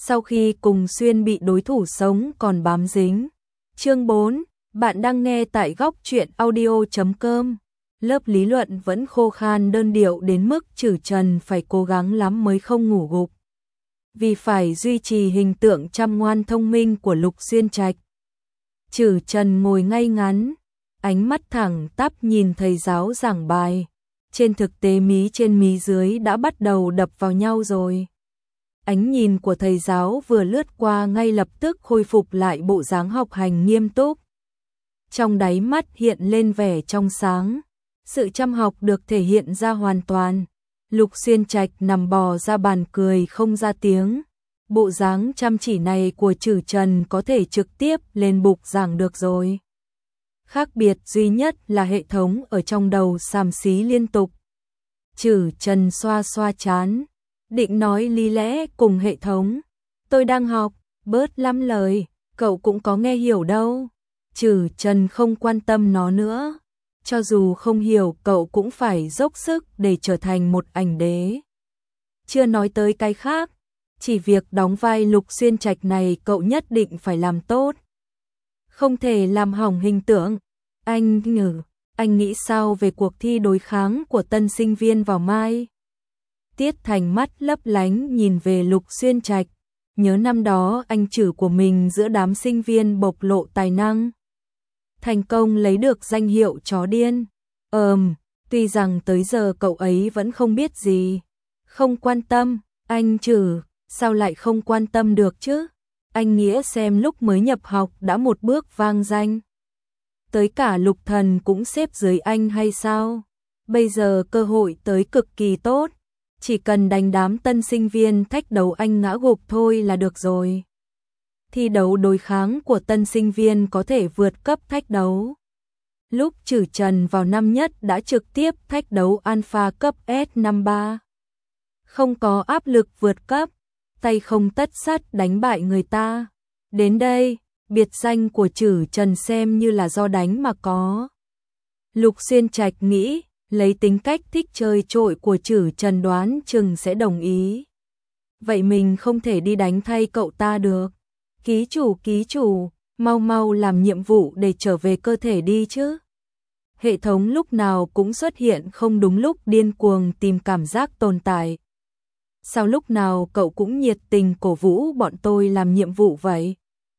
sau khi cùng xuyên bị đối thủ sống còn bám dính. Chương 4, bạn đang nghe tại góc truyện audio.com. Lớp lý luận vẫn khô khan đơn điệu đến mức Trử Trần phải cố gắng lắm mới không ngủ gục. Vì phải duy trì hình tượng chăm ngoan thông minh của Lục Xuyên Trạch. Trử Trần ngồi ngay ngắn, ánh mắt thẳng tắp nhìn thầy giáo giảng bài. Trên thực tế mí trên mí dưới đã bắt đầu đập vào nhau rồi. Ánh nhìn của thầy giáo vừa lướt qua ngay lập tức khôi phục lại bộ dáng học hành nghiêm túc. Trong đáy mắt hiện lên vẻ trong sáng, sự chăm học được thể hiện ra hoàn toàn. Lục Xuyên Trạch nằm bò ra bàn cười không ra tiếng. Bộ dáng chăm chỉ này của Trử Trần có thể trực tiếp lên bục giảng được rồi. Khác biệt duy nhất là hệ thống ở trong đầu xàm xí liên tục. Trử Trần xoa xoa trán, định nói lý lẽ cùng hệ thống. Tôi đang học, bớt lắm lời, cậu cũng có nghe hiểu đâu. Trử Trần không quan tâm nó nữa. Cho dù không hiểu cậu cũng phải dốc sức để trở thành một ảnh đế. Chưa nói tới cái khác, chỉ việc đóng vai Lục Xuyên Trạch này cậu nhất định phải làm tốt. Không thể làm hỏng hình tượng. Anh nghĩ sao về cuộc thi đối kháng của tân sinh viên vào mai? Tiết Thành mắt lấp lánh nhìn về Lục Xuyên Trạch, nhớ năm đó anh Trử của mình giữa đám sinh viên bộc lộ tài năng. Thành công lấy được danh hiệu chó điên. Tuy rằng tới giờ cậu ấy vẫn không biết gì. Không quan tâm, anh Trử, sao lại không quan tâm được chứ? Anh Nghĩa xem lúc mới nhập học đã một bước vang danh. Tới cả Lục Thần cũng xếp dưới anh hay sao? Bây giờ cơ hội tới cực kỳ tốt. Chỉ cần đánh đám tân sinh viên thách đấu anh ngã gục thôi là được rồi. Thi đấu đối kháng của tân sinh viên có thể vượt cấp thách đấu. Lúc Trử Trần vào năm nhất đã trực tiếp thách đấu Alpha cấp S53. Không có áp lực vượt cấp, tay không tất sắt đánh bại người ta. Đến đây, biệt danh của Trử Trần xem như là do đánh mà có. Lục Xuyên Trạch nghĩ, lấy tính cách thích chơi trội của Trử Trần đoán chừng sẽ đồng ý. Vậy mình không thể đi đánh thay cậu ta được. Ký chủ, mau làm nhiệm vụ để trở về cơ thể đi chứ. Hệ thống lúc nào cũng xuất hiện không đúng lúc điên cuồng tìm cảm giác tồn tại. Sao lúc nào cậu cũng nhiệt tình cổ vũ bọn tôi làm nhiệm vụ vậy?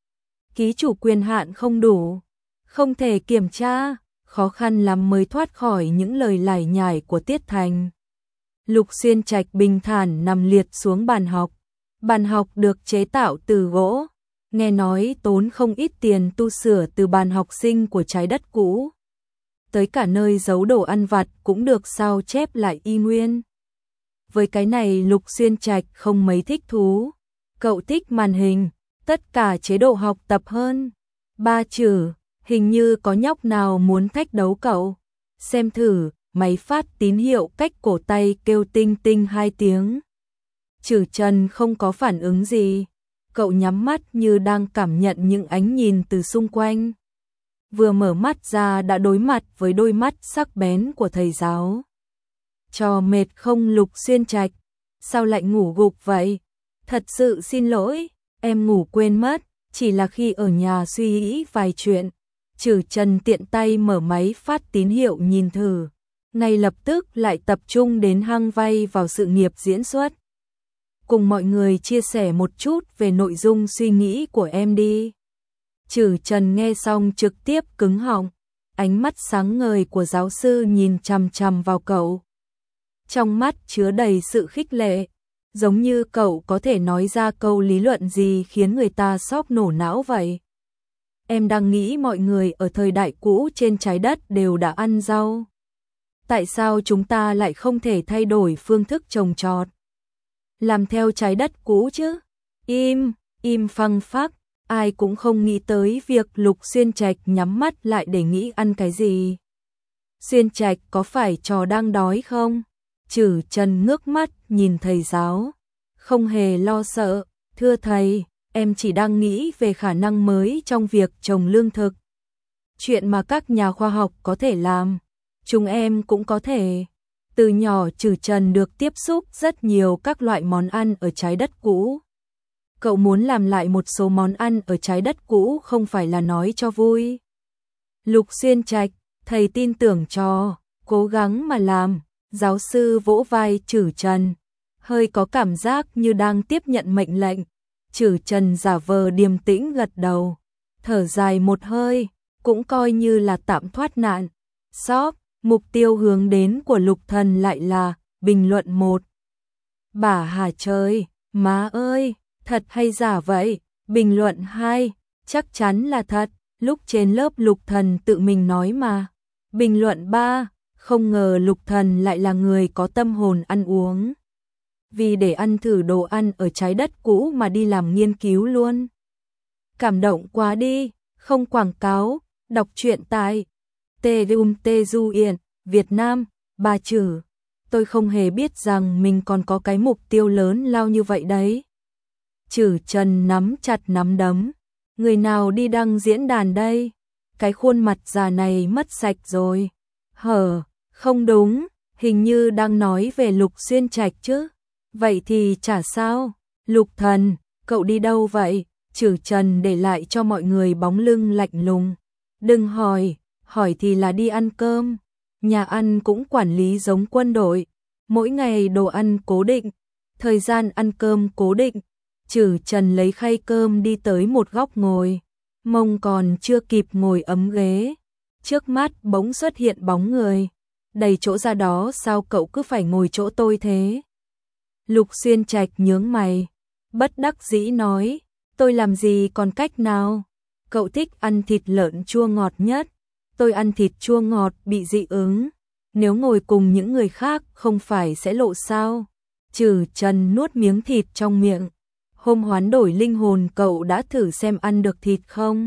Ký chủ quyền hạn không đủ, không thể kiểm tra, khó khăn lắm mới thoát khỏi những lời lải nhải của Tiết Thành. Lục Xuyên Trạch bình thản nằm liệt xuống bàn học. Bàn học được chế tạo từ gỗ, nghe nói tốn không ít tiền tu sửa từ bàn học sinh của trái đất cũ. Tới cả nơi giấu đồ ăn vặt cũng được sao chép lại y nguyên. Với cái này Lục Xuyên Trạch không mấy thích thú. Cậu thích màn hình, tất cả chế độ học tập hơn. Ba Trử, hình như có nhóc nào muốn thách đấu cậu. Xem thử, máy phát tín hiệu cách cổ tay kêu tinh tinh 2 tiếng. Trử Trần không có phản ứng gì. Cậu nhắm mắt như đang cảm nhận những ánh nhìn từ xung quanh. Vừa mở mắt ra đã đối mặt với đôi mắt sắc bén của thầy giáo. Trò mệt không Lục Xuyên Trạch? Sao lại ngủ gục vậy? Thật sự xin lỗi, em ngủ quên mất, chỉ là khi ở nhà suy nghĩ vài chuyện. Trử Trần tiện tay mở máy phát tín hiệu nhìn thử. Ngay lập tức lại tập trung đến hăng vay vào sự nghiệp diễn xuất. Cùng mọi người chia sẻ một chút về nội dung suy nghĩ của em đi. Trử Trần nghe xong trực tiếp cứng họng, ánh mắt sáng ngời của giáo sư nhìn chằm chằm vào cậu. Trong mắt chứa đầy sự khích lệ, giống như cậu có thể nói ra câu lý luận gì khiến người ta sốc nổ não vậy. Em đang nghĩ mọi người ở thời đại cũ trên trái đất đều đã ăn rau. Tại sao chúng ta lại không thể thay đổi phương thức trồng trọt? Làm theo trái đất cũ chứ? Im phăng phắc, ai cũng không nghĩ tới việc Lục Xuyên Trạch nhắm mắt lại để nghĩ ăn cái gì. Xuyên Trạch có phải trò đang đói không? Trử Trần ngước mắt nhìn thầy giáo, không hề lo sợ. Thưa thầy, em chỉ đang nghĩ về khả năng mới trong việc trồng lương thực. Chuyện mà các nhà khoa học có thể làm, chúng em cũng có thể. Từ nhỏ Trử Trần được tiếp xúc rất nhiều các loại món ăn ở trái đất cũ. cậu muốn làm lại một số món ăn ở trái đất cũ không phải là nói cho vui. Lục Xuyên Trạch, thầy tin tưởng cho, cố gắng mà làm, giáo sư vỗ vai Trử Trần, hơi có cảm giác như đang tiếp nhận mệnh lệnh. Trử Trần giả vờ điềm tĩnh gật đầu, thở dài một hơi, cũng coi như là tạm thoát nạn. Shop, mục tiêu hướng đến của Lục Thần lại là bình luận 1. Bà hà trời, má ơi, thật hay giả vậy? Bình luận 2, chắc chắn là thật, lúc trên lớp Lục Thần tự mình nói mà. Bình luận 3, không ngờ Lục Thần lại là người có tâm hồn ăn uống. Vì để ăn thử đồ ăn ở trái đất cũ mà đi làm nghiên cứu luôn. Cảm động quá đi, không quảng cáo, đọc truyện tại Teduyen, Việt Nam, Bà Trử. Tôi không hề biết rằng mình còn có cái mục tiêu lớn lao như vậy đấy. Trử Trần nắm chặt nắm đấm. Người nào đi đăng diễn đàn đây? Cái khuôn mặt già này mất sạch rồi. Không đúng, hình như đang nói về Lục Xuyên Trạch chứ. Vậy thì chả sao. Lục Thần, cậu đi đâu vậy? Trử Trần để lại cho mọi người bóng lưng lạnh lùng. Đừng hỏi, hỏi thì là đi ăn cơm. Nhà ăn cũng quản lý giống quân đội. Mỗi ngày đồ ăn cố định, thời gian ăn cơm cố định. Trử Trần lấy khay cơm đi tới một góc ngồi. Mông còn chưa kịp ngồi ấm ghế. Trước mắt bỗng xuất hiện bóng người. Đầy chỗ ra đó, sao cậu cứ phải ngồi chỗ tôi thế? Lục Xuyên Trạch nhướng mày, bất đắc dĩ nói, tôi làm gì còn cách nào? Cậu thích ăn thịt lợn chua ngọt nhất, tôi ăn thịt chua ngọt bị dị ứng, nếu ngồi cùng những người khác không phải sẽ lộ sao? Trử Trần nuốt miếng thịt trong miệng, hôm hoán đổi linh hồn cậu đã thử xem ăn được thịt không?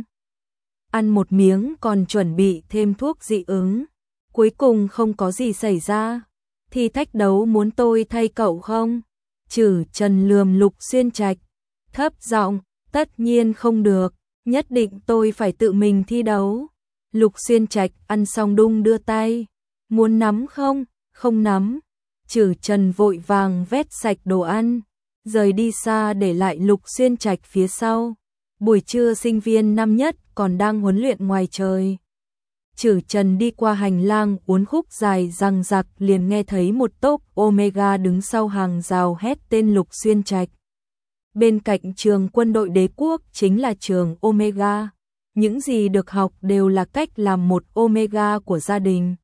Ăn một miếng còn chuẩn bị thêm thuốc dị ứng, cuối cùng không có gì xảy ra. Thì thách đấu muốn tôi thay cậu không? Trử Trần lườm Lục Xuyên Trạch, thấp giọng, tất nhiên không được, nhất định tôi phải tự mình thi đấu. Lục Xuyên Trạch ăn xong đung đưa tay, muốn nắm không? Không nắm. Trử Trần vội vàng vét sạch đồ ăn, rời đi xa để lại Lục Xuyên Trạch phía sau. Buổi trưa sinh viên năm nhất còn đang huấn luyện ngoài trời. Trử Trần đi qua hành lang uốn khúc dài răng rạc, liền nghe thấy một tốp Omega đứng sau hàng rào hét tên Lục Xuyên Trạch. Bên cạnh trường quân đội đế quốc chính là trường Omega. Những gì được học đều là cách làm một Omega của gia đình.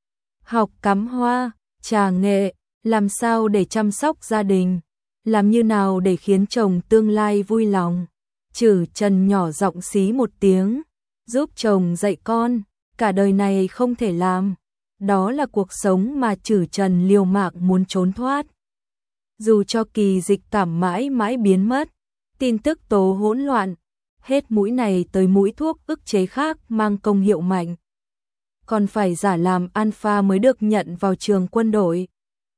Học cắm hoa, trà nghệ, làm sao để chăm sóc gia đình, làm như nào để khiến chồng tương lai vui lòng. Trử Trần nhỏ giọng xí một tiếng, giúp chồng dạy con. Cả đời này không thể làm, đó là cuộc sống mà Trử Trần liều mạng muốn trốn thoát. Dù cho kỳ dịch cảm mãi mãi biến mất, tin tức tố hỗn loạn, hết mũi này tới mũi thuốc ức chế khác mang công hiệu mạnh. Còn phải giả làm alpha mới được nhận vào trường quân đội.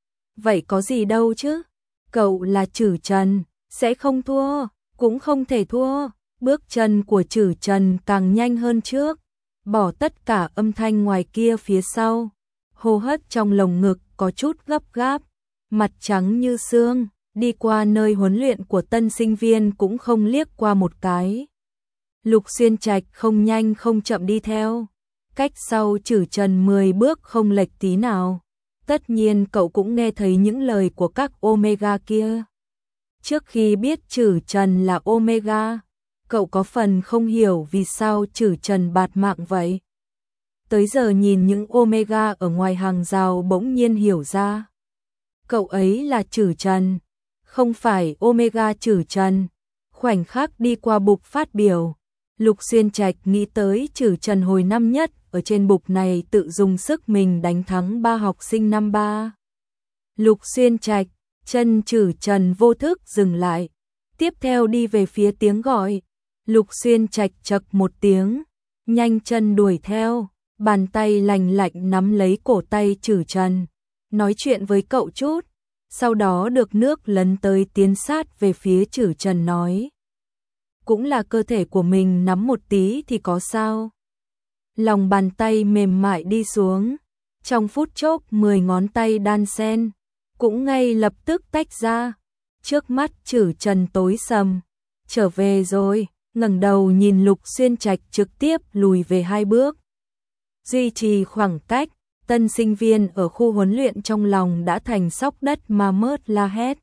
Vậy có gì đâu chứ, cậu là Trử Trần, sẽ không thua, cũng không thể thua. Bước chân của Trử Trần càng nhanh hơn trước, bỏ tất cả âm thanh ngoài kia phía sau, hô hấp trong lồng ngực có chút gấp gáp, mặt trắng như xương, đi qua nơi huấn luyện của tân sinh viên cũng không liếc qua một cái. Lục Xuyên Trạch không nhanh không chậm đi theo, cách sau Trử Trần 10 bước không lệch tí nào. Tất nhiên cậu cũng nghe thấy những lời của các Omega kia. Trước khi biết Trử Trần là Omega, cậu có phần không hiểu vì sao Trử Trần bạt mạng vậy. Tới giờ nhìn những Omega ở ngoài hàng rào bỗng nhiên hiểu ra. Cậu ấy là Trử Trần, không phải Omega Trử Trần. Khoảnh khắc đi qua bục phát biểu, Lục Xuyên Trạch nghĩ tới Trử Trần hồi năm nhất, ở trên bục này tự dùng sức mình đánh thắng 3 học sinh năm 3. Lục Xuyên Trạch, chân Trử Trần vô thức dừng lại, tiếp theo đi về phía tiếng gọi. Lục Xuyên Trạch chậc một tiếng, nhanh chân đuổi theo, bàn tay lành lạnh nắm lấy cổ tay Trử Trần, nói chuyện với cậu chút, sau đó được nước lấn tới tiến sát về phía Trử Trần nói. Cũng là cơ thể của mình nắm một tí thì có sao. Lòng bàn tay mềm mại đi xuống, trong phút chốc 10 ngón tay đan xen, cũng ngay lập tức tách ra, trước mắt Trử Trần tối sầm. trở về rồi, ngẩng đầu nhìn Lục Xuyên Trạch trực tiếp lùi về 2 bước. Duy trì khoảng cách, tân sinh viên ở khu huấn luyện trong lòng đã thành sóc đất mà mớt la hét.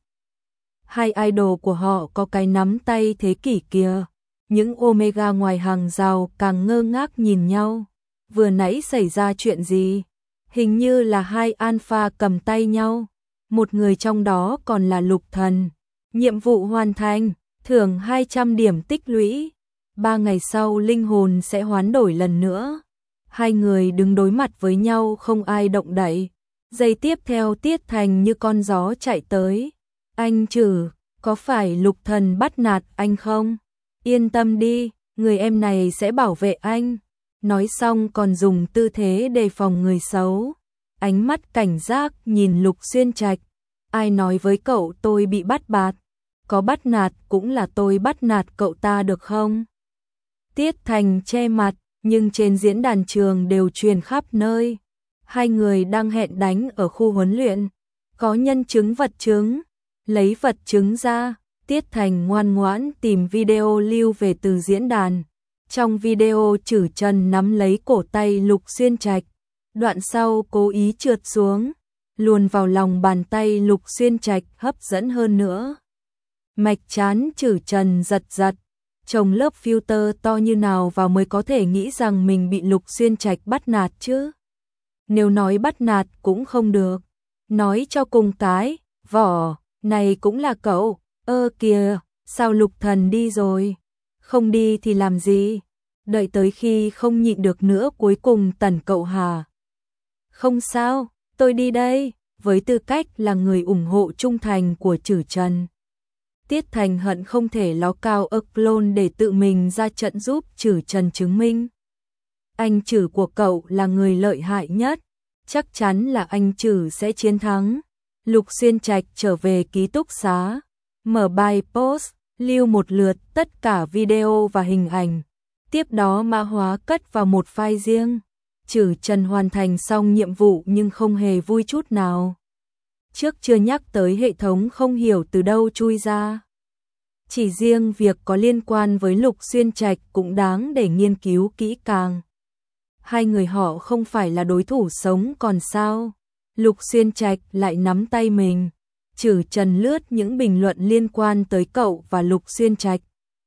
Hai idol của họ có cái nắm tay thế kỷ kia. Những Omega ngoài hàng rào càng ngơ ngác nhìn nhau. Vừa nãy xảy ra chuyện gì? Hình như là hai alpha cầm tay nhau. Một người trong đó còn là Lục Thần. Nhiệm vụ hoàn thành, thưởng 200 điểm tích lũy. 3 ngày sau linh hồn sẽ hoán đổi lần nữa. Hai người đứng đối mặt với nhau không ai động đậy. Giây tiếp theo Tiết Thành như con gió chạy tới. Anh Trử, có phải Lục Thần bắt nạt anh không? Yên tâm đi, người em này sẽ bảo vệ anh. Nói xong còn dùng tư thế đề phòng người xấu. Ánh mắt cảnh giác nhìn Lục Xuyên Trạch. Ai nói với cậu tôi bị bắt bạt? Có bắt nạt cũng là tôi bắt nạt cậu ta được không? Tiết Thành che mặt, nhưng trên diễn đàn trường đều truyền khắp nơi. Hai người đang hẹn đánh ở khu huấn luyện. Có nhân chứng vật chứng. Lấy vật chứng ra, Tiết Thành ngoan ngoãn tìm video lưu về từ diễn đàn. Trong video Trử Trần nắm lấy cổ tay Lục Xuyên Trạch. Đoạn sau cố ý trượt xuống, luồn vào lòng bàn tay Lục Xuyên Trạch hấp dẫn hơn nữa. Mạch trán Trử Trần giật giật, trồng lớp filter to như nào vào mới có thể nghĩ rằng mình bị Lục Xuyên Trạch bắt nạt chứ. Nếu nói bắt nạt cũng không được. Nói cho cùng cái, vỏ, này cũng là cậu, kìa, sao Lục Thần đi rồi? Không đi thì làm gì? Đợi tới khi không nhịn được nữa cuối cùng tẩn cậu hả? Không sao, tôi đi đây, với tư cách là người ủng hộ trung thành của Trử Trần. Tiết Thành hận không thể ló cao clone để tự mình ra trận giúp Trử Trần chứng minh. Anh Trử của cậu là người lợi hại nhất, chắc chắn là anh Trử sẽ chiến thắng. Lục Xuyên Trạch trở về ký túc xá, mở bài post, lưu một lượt tất cả video và hình ảnh. Tiếp đó mã hóa cất vào một file riêng. Trử Trần hoàn thành xong nhiệm vụ nhưng không hề vui chút nào. Trước chưa nhắc tới hệ thống không hiểu từ đâu chui ra. Chỉ riêng việc có liên quan với Lục Xuyên Trạch cũng đáng để nghiên cứu kỹ càng. Hai người họ không phải là đối thủ sống còn sao? Lục Xuyên Trạch lại nắm tay mình. Trử Trần lướt những bình luận liên quan tới cậu và Lục Xuyên Trạch.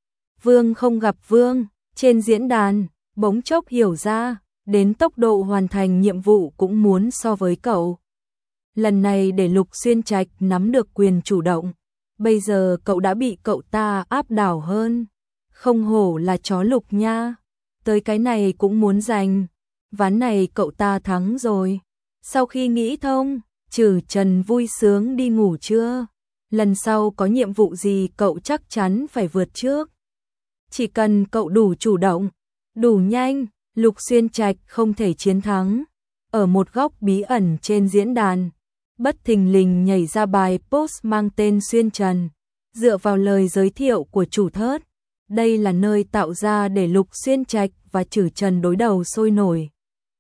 Vương không gặp Vương, trên diễn đàn, bỗng chốc hiểu ra, đến tốc độ hoàn thành nhiệm vụ cũng muốn so với cậu. Lần này để Lục Xuyên Trạch nắm được quyền chủ động, bây giờ cậu đã bị cậu ta áp đảo hơn. Không hổ là chó Lục nha, tới cái này cũng muốn giành, ván này cậu ta thắng rồi. Sau khi nghĩ thông, Trử Trần vui sướng đi ngủ trưa. Lần sau có nhiệm vụ gì cậu chắc chắn phải vượt trước. Chỉ cần cậu đủ chủ động, đủ nhanh, Lục Xuyên Trạch không thể chiến thắng. Ở một góc bí ẩn trên diễn đàn, bất thình lình nhảy ra bài post mang tên Xuyên Trần. Dựa vào lời giới thiệu của chủ thớt, đây là nơi tạo ra để Lục Xuyên Trạch và Trử Trần đối đầu sôi nổi.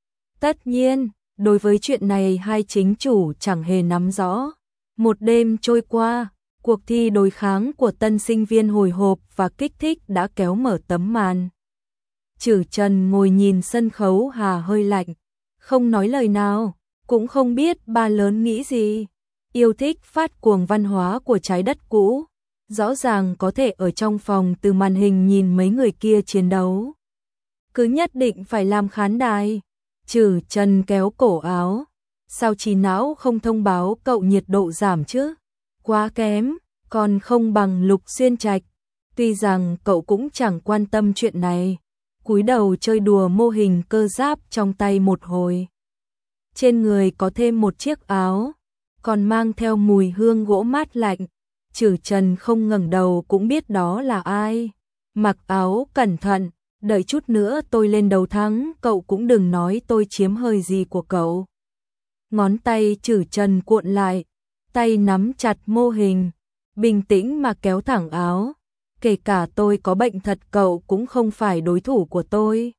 Tất nhiên, đối với chuyện này hai chính chủ chẳng hề nắm rõ. Một đêm trôi qua, cuộc thi đối kháng của tân sinh viên hồi hộp và kích thích đã kéo mở tấm màn. Trử Trần ngồi nhìn sân khấu hà hơi lạnh, không nói lời nào, cũng không biết ba lớn nghĩ gì. Yêu thích phát cuồng văn hóa của trái đất cũ, rõ ràng có thể ở trong phòng từ màn hình nhìn mấy người kia chiến đấu. Cứ nhất định phải làm khán đài. Trử Trần kéo cổ áo. Sao trí não không thông báo cậu nhiệt độ giảm chứ? Quá kém, còn không bằng Lục Xuyên Trạch. Tuy rằng cậu cũng chẳng quan tâm chuyện này. Cúi đầu chơi đùa mô hình cơ giáp trong tay một hồi. Trên người có thêm một chiếc áo, còn mang theo mùi hương gỗ mát lạnh. Trử Trần không ngẩng đầu cũng biết đó là ai. Mặc áo cẩn thận, đợi chút nữa tôi lên đầu thắng, cậu cũng đừng nói tôi chiếm hơi gì của cậu. Ngón tay Trử Trần cuộn lại, tay nắm chặt mô hình, bình tĩnh mà kéo thẳng áo. Kể cả tôi có bệnh thật cậu cũng không phải đối thủ của tôi.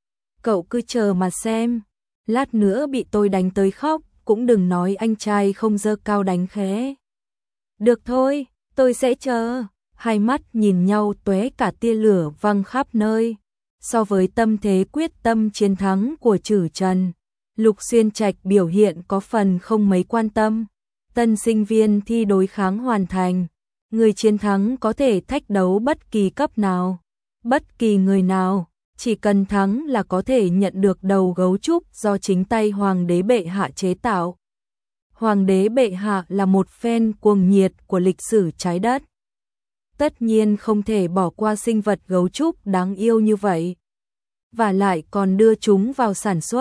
Cậu cứ chờ mà xem, lát nữa bị tôi đánh tới khóc, cũng đừng nói anh trai không dơ cao đánh khé. Được thôi, tôi sẽ chờ. hai mắt nhìn nhau tóe cả tia lửa văng khắp nơi. So với tâm thế quyết tâm chiến thắng của Trử Trần, Lục Xuyên Trạch biểu hiện có phần không mấy quan tâm. Tân sinh viên thi đối kháng hoàn thành, người chiến thắng có thể thách đấu bất kỳ cấp nào, bất kỳ người nào, chỉ cần thắng là có thể nhận được đầu gấu trúc do chính tay Hoàng đế bệ hạ chế tạo. Hoàng đế bệ hạ là một fan cuồng nhiệt của lịch sử trái đất. Tất nhiên không thể bỏ qua sinh vật gấu trúc đáng yêu như vậy. Và lại còn đưa chúng vào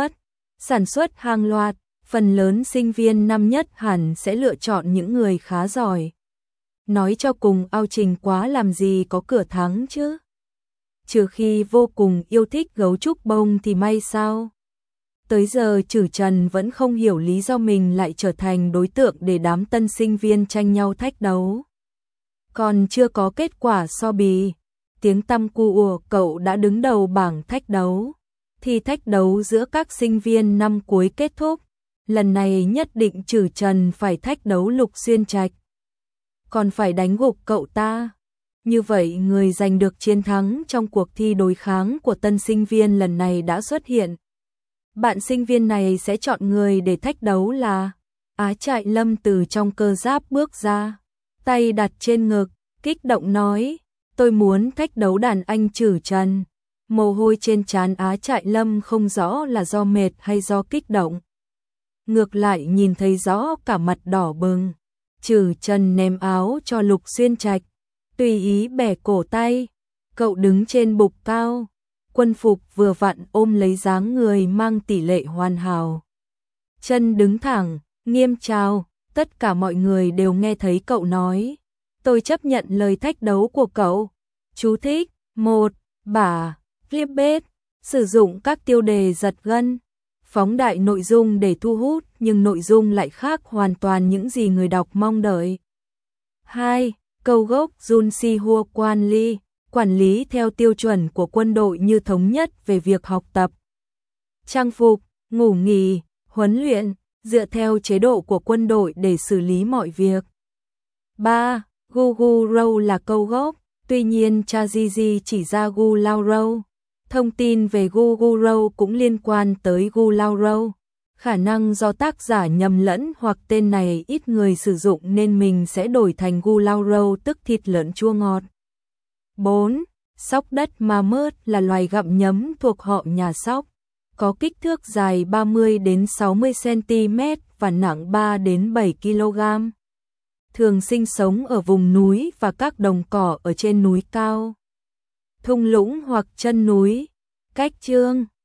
sản xuất hàng loạt, phần lớn sinh viên năm nhất hẳn sẽ lựa chọn những người khá giỏi. Nói cho cùng ao trình quá làm gì có cửa thắng chứ. Trừ khi vô cùng yêu thích gấu trúc bông thì may sao. Tới giờ Trử Trần vẫn không hiểu lý do mình lại trở thành đối tượng để đám tân sinh viên tranh nhau thách đấu. Còn chưa có kết quả so bì, tiếng tăm của cậu đã đứng đầu bảng thách đấu. Thì thách đấu giữa các sinh viên năm cuối kết thúc, lần này nhất định Trử Trần phải thách đấu Lục Xuyên Trạch. Còn phải đánh gục cậu ta. Như vậy người giành được chiến thắng trong cuộc thi đối kháng của tân sinh viên lần này đã xuất hiện. Bạn sinh viên này sẽ chọn người để thách đấu là Á Trại Lâm từ trong cơ giáp bước ra, tay đặt trên ngực, kích động nói, tôi muốn thách đấu đàn anh Trử Trần. Mồ hôi trên trán Á Trại Lâm không rõ là do mệt hay do kích động. Ngược lại nhìn thấy rõ cả mặt đỏ bừng. Trử Trần ném áo cho Lục Xuyên Trạch, tùy ý bẻ cổ tay. Cậu đứng trên bục cao, quân phục vừa vặn ôm lấy dáng người mang tỷ lệ hoàn hảo. Chân đứng thẳng, nghiêm chào, tất cả mọi người đều nghe thấy cậu nói. Tôi chấp nhận lời thách đấu của cậu. Chú thích, 1. Bả, clickbait, sử dụng các tiêu đề giật gân, phóng đại nội dung để thu hút nhưng nội dung lại khác hoàn toàn những gì người đọc mong đợi. 2. Câu gốc Jun Si Hua Quan Li, quản lý theo tiêu chuẩn của quân đội như thống nhất về việc học tập, trang phục, ngủ nghỉ, huấn luyện, dựa theo chế độ của quân đội để xử lý mọi việc. 3. Gu Gu Rou là câu gốc, tuy nhiên ChatGPT chỉ ra Gu Lao Rou. Thông tin về Gu Gu Rou cũng liên quan tới Gu Lao Rou. Khả năng do tác giả nhầm lẫn hoặc tên này ít người sử dụng nên mình sẽ đổi thành Gu Lao Rou tức thịt lợn chua ngọt. 4. Sóc đất Mammoth là loài gặm nhấm thuộc họ nhà sóc. Có kích thước dài 30 đến 60 cm và nặng 3 đến 7 kg. Thường sinh sống ở vùng núi và các đồng cỏ ở trên núi cao, thung lũng hoặc chân núi. Cách chương